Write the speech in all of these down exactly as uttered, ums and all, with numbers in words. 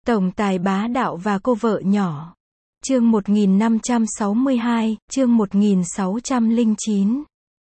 Tổng tài bá đạo và cô vợ nhỏ. Chương một nghìn năm trăm sáu mươi hai, chương một nghìn sáu trăm lẻ chín.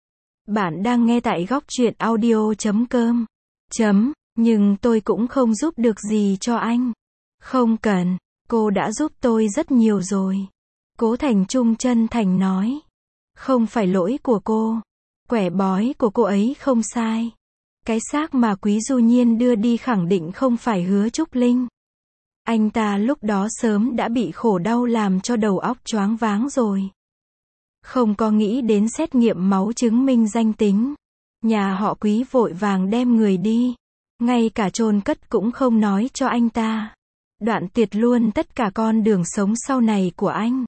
Bạn đang nghe tại góc truyện audio chấm com. Chấm, nhưng tôi cũng không giúp được gì cho anh. Không cần, cô đã giúp tôi rất nhiều rồi. Cố Thành Trung chân thành nói. Không phải lỗi của cô. Quẻ bói của cô ấy không sai. Cái xác mà Quý Du Nhiên đưa đi khẳng định không phải Hứa Trúc Linh. Anh ta lúc đó sớm đã bị khổ đau làm cho đầu óc choáng váng rồi. Không có nghĩ đến xét nghiệm máu chứng minh danh tính. Nhà họ Quý vội vàng đem người đi. Ngay cả chôn cất cũng không nói cho anh ta. Đoạn tuyệt luôn tất cả con đường sống sau này của anh.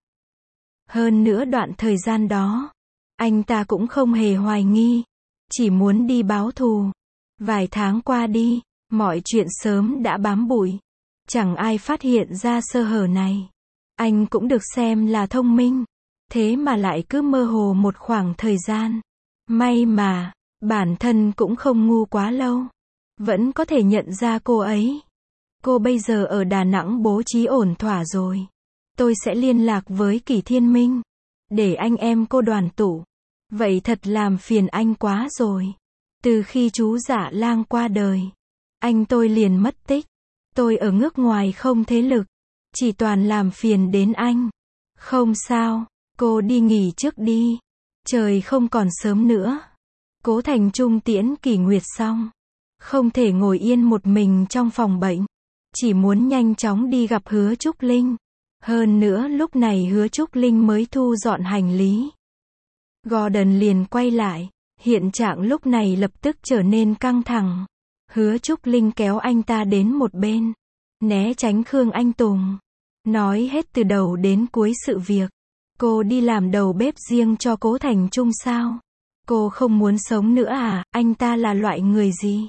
Hơn nữa đoạn thời gian đó, anh ta cũng không hề hoài nghi. Chỉ muốn đi báo thù. Vài tháng qua đi, mọi chuyện sớm đã bám bụi. Chẳng ai phát hiện ra sơ hở này. Anh cũng được xem là thông minh. Thế mà lại cứ mơ hồ một khoảng thời gian. May mà, bản thân cũng không ngu quá lâu. Vẫn có thể nhận ra cô ấy. Cô bây giờ ở Đà Nẵng bố trí ổn thỏa rồi. Tôi sẽ liên lạc với Kỷ Thiên Minh. Để anh em cô đoàn tụ. Vậy thật làm phiền anh quá rồi. Từ khi chú Dạ Lang qua đời, anh tôi liền mất tích. Tôi ở nước ngoài không thế lực. Chỉ toàn làm phiền đến anh. Không sao, cô đi nghỉ trước đi. Trời không còn sớm nữa. Cố Thành Trung tiễn Kỷ Nguyệt xong. Không thể ngồi yên một mình trong phòng bệnh. Chỉ muốn nhanh chóng đi gặp Hứa Trúc Linh. Hơn nữa lúc này Hứa Trúc Linh mới thu dọn hành lý. Gordon liền quay lại. Hiện trạng lúc này lập tức trở nên căng thẳng. Hứa Trúc Linh kéo anh ta đến một bên. Né tránh Khương Anh Tùng. Nói hết từ đầu đến cuối sự việc. Cô đi làm đầu bếp riêng cho Cố Thành Trung sao? Cô không muốn sống nữa à? Anh ta là loại người gì?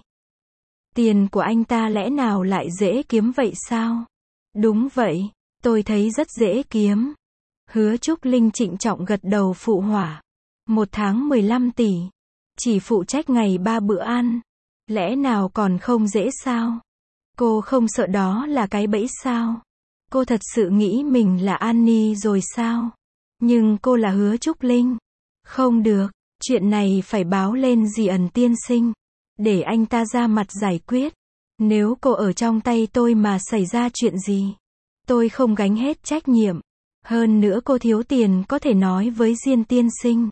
Tiền của anh ta lẽ nào lại dễ kiếm vậy sao? Đúng vậy, tôi thấy rất dễ kiếm. Hứa Trúc Linh trịnh trọng gật đầu phụ họa. Một tháng mười lăm tỷ. Chỉ phụ trách ngày ba bữa ăn. Lẽ nào còn không dễ sao? Cô không sợ đó là cái bẫy sao? Cô thật sự nghĩ mình là Annie rồi sao? Nhưng cô là Hứa Trúc Linh. Không được, chuyện này phải báo lên dì ẩn tiên sinh. Để anh ta ra mặt giải quyết. Nếu cô ở trong tay tôi mà xảy ra chuyện gì, tôi không gánh hết trách nhiệm. Hơn nữa cô thiếu tiền có thể nói với Diên tiên sinh.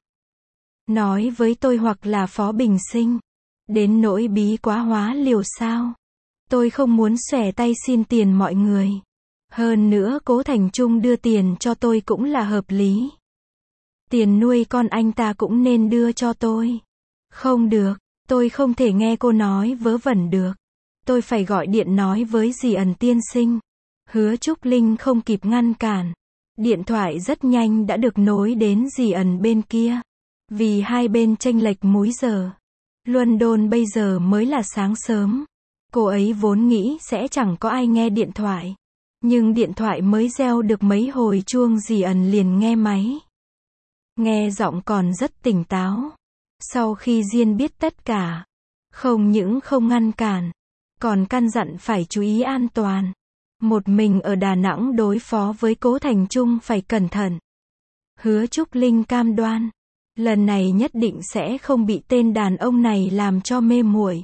Nói với tôi hoặc là Phó Bình Sinh. Đến nỗi bí quá hóa liều sao? Tôi không muốn xòe tay xin tiền mọi người. Hơn nữa Cố Thành Trung đưa tiền cho tôi cũng là hợp lý. Tiền nuôi con anh ta cũng nên đưa cho tôi. Không được, tôi không thể nghe cô nói vớ vẩn được. Tôi phải gọi điện nói với dì ẩn tiên sinh. Hứa Trúc Linh không kịp ngăn cản. Điện thoại rất nhanh đã được nối đến dì ẩn bên kia. Vì hai bên chênh lệch múi giờ. London bây giờ mới là sáng sớm. Cô ấy vốn nghĩ sẽ chẳng có ai nghe điện thoại. Nhưng điện thoại mới reo được mấy hồi chuông dì ẩn liền nghe máy. Nghe giọng còn rất tỉnh táo. Sau khi Diên biết tất cả, không những không ngăn cản, còn căn dặn phải chú ý an toàn. Một mình ở Đà Nẵng đối phó với Cố Thành Trung phải cẩn thận. Hứa Trúc Linh cam đoan, lần này nhất định sẽ không bị tên đàn ông này làm cho mê muội.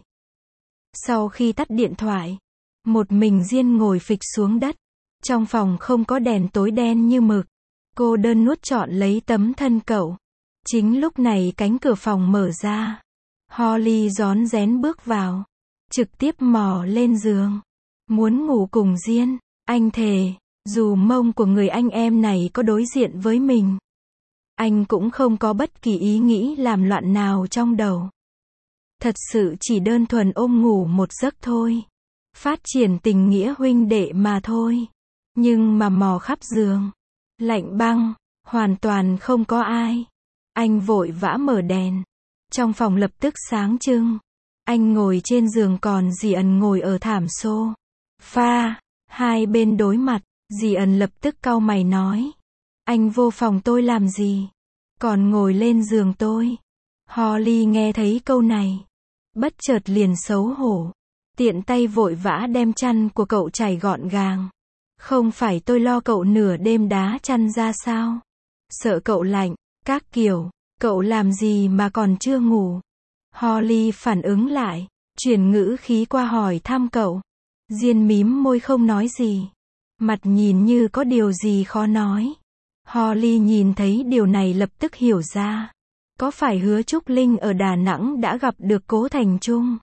Sau khi tắt điện thoại, một mình Diên ngồi phịch xuống đất. Trong phòng không có đèn, tối đen như mực. Cô đơn nuốt trọn lấy tấm thân cậu. Chính lúc này cánh cửa phòng mở ra. Holly rón rén bước vào. Trực tiếp mò lên giường. Muốn ngủ cùng Diên. Anh thề, dù mông của người anh em này có đối diện với mình, anh cũng không có bất kỳ ý nghĩ làm loạn nào trong đầu. Thật sự chỉ đơn thuần ôm ngủ một giấc thôi. Phát triển tình nghĩa huynh đệ mà thôi. Nhưng mà mò khắp giường. Lạnh băng, hoàn toàn không có ai. Anh vội vã mở đèn. Trong phòng lập tức sáng trưng. Anh ngồi trên giường còn dì ẩn ngồi ở thảm xô. Pha, hai bên đối mặt, dì ẩn lập tức cau mày nói. Anh vô phòng tôi làm gì? Còn ngồi lên giường tôi. Holly nghe thấy câu này. Bất chợt liền xấu hổ. Tiện tay vội vã đem chăn của cậu trải gọn gàng. Không phải tôi lo cậu nửa đêm đá chăn ra sao? Sợ cậu lạnh, các kiểu, cậu làm gì mà còn chưa ngủ? Holly phản ứng lại, chuyển ngữ khí qua hỏi thăm cậu. Diên mím môi không nói gì. Mặt nhìn như có điều gì khó nói. Holly nhìn thấy điều này lập tức hiểu ra. Có phải Hứa Trúc Linh ở Đà Nẵng đã gặp được Cố Thành Trung?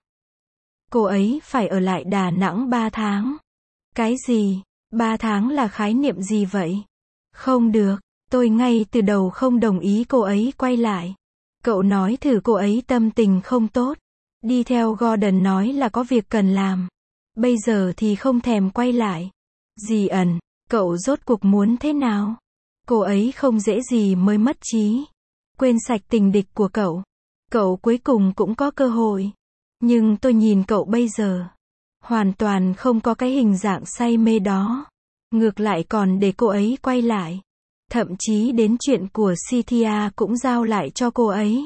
Cô ấy phải ở lại Đà Nẵng ba tháng. Cái gì? ba tháng là khái niệm gì vậy? Không được, tôi ngay từ đầu không đồng ý cô ấy quay lại. Cậu nói thử cô ấy tâm tình không tốt. Đi theo Gordon nói là có việc cần làm. Bây giờ thì không thèm quay lại. Dì ẩn, cậu rốt cuộc muốn thế nào? Cô ấy không dễ gì mới mất trí. Quên sạch tình địch của cậu. Cậu cuối cùng cũng có cơ hội. Nhưng tôi nhìn cậu bây giờ. Hoàn toàn không có cái hình dạng say mê đó. Ngược lại còn để cô ấy quay lại. Thậm chí đến chuyện của Cynthia cũng giao lại cho cô ấy.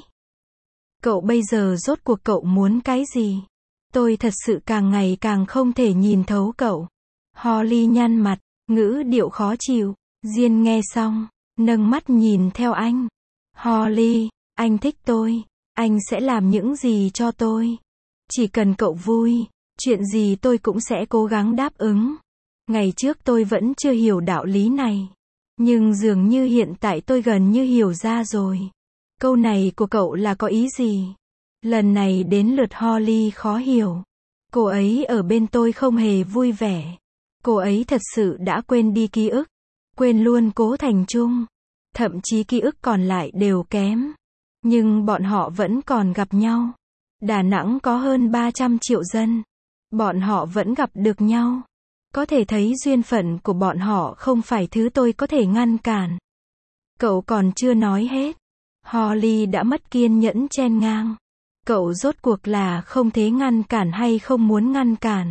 Cậu bây giờ rốt cuộc cậu muốn cái gì? Tôi thật sự càng ngày càng không thể nhìn thấu cậu. Holly nhăn mặt, ngữ điệu khó chịu. Diên nghe xong, nâng mắt nhìn theo anh. Holly, anh thích tôi. Anh sẽ làm những gì cho tôi. Chỉ cần cậu vui, chuyện gì tôi cũng sẽ cố gắng đáp ứng. Ngày trước tôi vẫn chưa hiểu đạo lý này. Nhưng dường như hiện tại tôi gần như hiểu ra rồi. Câu này của cậu là có ý gì? Lần này đến lượt Holly khó hiểu. Cô ấy ở bên tôi không hề vui vẻ. Cô ấy thật sự đã quên đi ký ức. Quên luôn Cố Thành Trung. Thậm chí ký ức còn lại đều kém. Nhưng bọn họ vẫn còn gặp nhau. Đà Nẵng có hơn ba trăm triệu dân. Bọn họ vẫn gặp được nhau. Có thể thấy duyên phận của bọn họ không phải thứ tôi có thể ngăn cản. Cậu còn chưa nói hết. Holly đã mất kiên nhẫn chen ngang. Cậu rốt cuộc là không thể ngăn cản hay không muốn ngăn cản?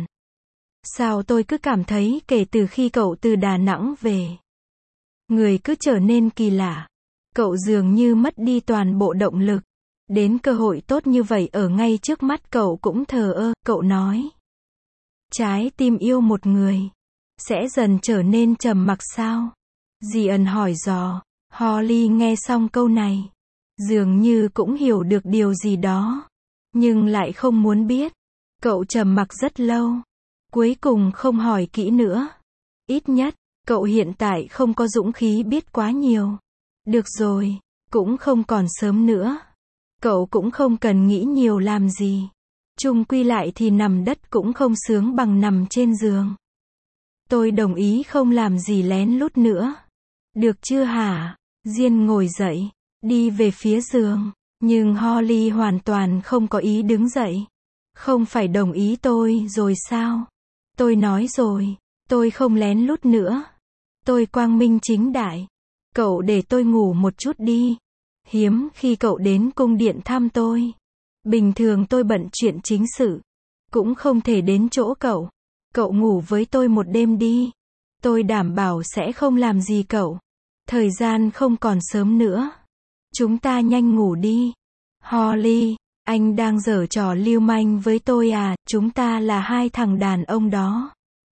Sao tôi cứ cảm thấy kể từ khi cậu từ Đà Nẵng về, người cứ trở nên kỳ lạ. Cậu dường như mất đi toàn bộ động lực. Đến cơ hội tốt như vậy ở ngay trước mắt cậu cũng thờ ơ. Cậu nói, trái tim yêu một người sẽ dần trở nên trầm mặc sao? Dì ẩn hỏi dò. Holly nghe xong câu này, dường như cũng hiểu được điều gì đó, nhưng lại không muốn biết. Cậu trầm mặc rất lâu, cuối cùng không hỏi kỹ nữa. Ít nhất, cậu hiện tại không có dũng khí biết quá nhiều. Được rồi, cũng không còn sớm nữa. Cậu cũng không cần nghĩ nhiều làm gì. Chung quy lại thì nằm đất cũng không sướng bằng nằm trên giường. Tôi đồng ý không làm gì lén lút nữa. Được chưa hả? Diên ngồi dậy, đi về phía giường. Nhưng Holly hoàn toàn không có ý đứng dậy. Không phải đồng ý tôi rồi sao? Tôi nói rồi, tôi không lén lút nữa. Tôi quang minh chính đại. Cậu để tôi ngủ một chút đi. Hiếm khi cậu đến cung điện thăm tôi. Bình thường tôi bận chuyện chính sự. Cũng không thể đến chỗ cậu. Cậu ngủ với tôi một đêm đi. Tôi đảm bảo sẽ không làm gì cậu. Thời gian không còn sớm nữa. Chúng ta nhanh ngủ đi. Holly, anh đang giở trò lưu manh với tôi à? Chúng ta là hai thằng đàn ông đó.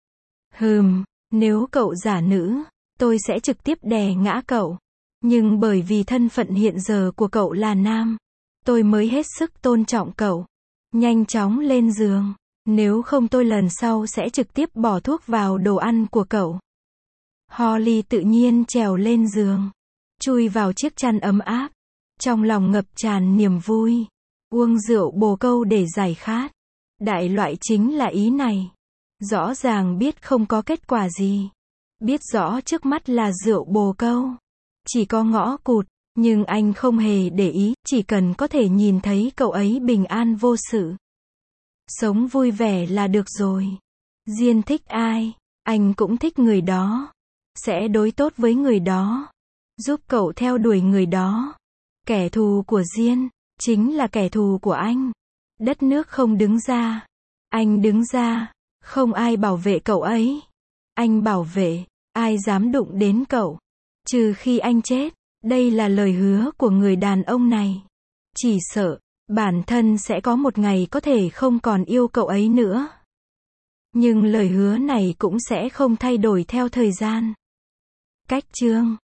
Hừm, nếu cậu giả nữ, tôi sẽ trực tiếp đè ngã cậu. Nhưng bởi vì thân phận hiện giờ của cậu là nam, tôi mới hết sức tôn trọng cậu. Nhanh chóng lên giường. Nếu không tôi lần sau sẽ trực tiếp bỏ thuốc vào đồ ăn của cậu. Holly tự nhiên trèo lên giường, chui vào chiếc chăn ấm áp. Trong lòng ngập tràn niềm vui. Uống rượu bồ câu để giải khát. Đại loại chính là ý này. Rõ ràng biết không có kết quả gì. Biết rõ trước mắt là rượu bồ câu. Chỉ có ngõ cụt. Nhưng anh không hề để ý. Chỉ cần có thể nhìn thấy cậu ấy bình an vô sự. Sống vui vẻ là được rồi. Diên thích ai, anh cũng thích người đó. Sẽ đối tốt với người đó. Giúp cậu theo đuổi người đó. Kẻ thù của Diên chính là kẻ thù của anh. Đất nước không đứng ra, anh đứng ra. Không ai bảo vệ cậu ấy. Anh bảo vệ. Ai dám đụng đến cậu? Trừ khi anh chết. Đây là lời hứa của người đàn ông này. Chỉ sợ bản thân sẽ có một ngày có thể không còn yêu cậu ấy nữa. Nhưng lời hứa này cũng sẽ không thay đổi theo thời gian. Cách chương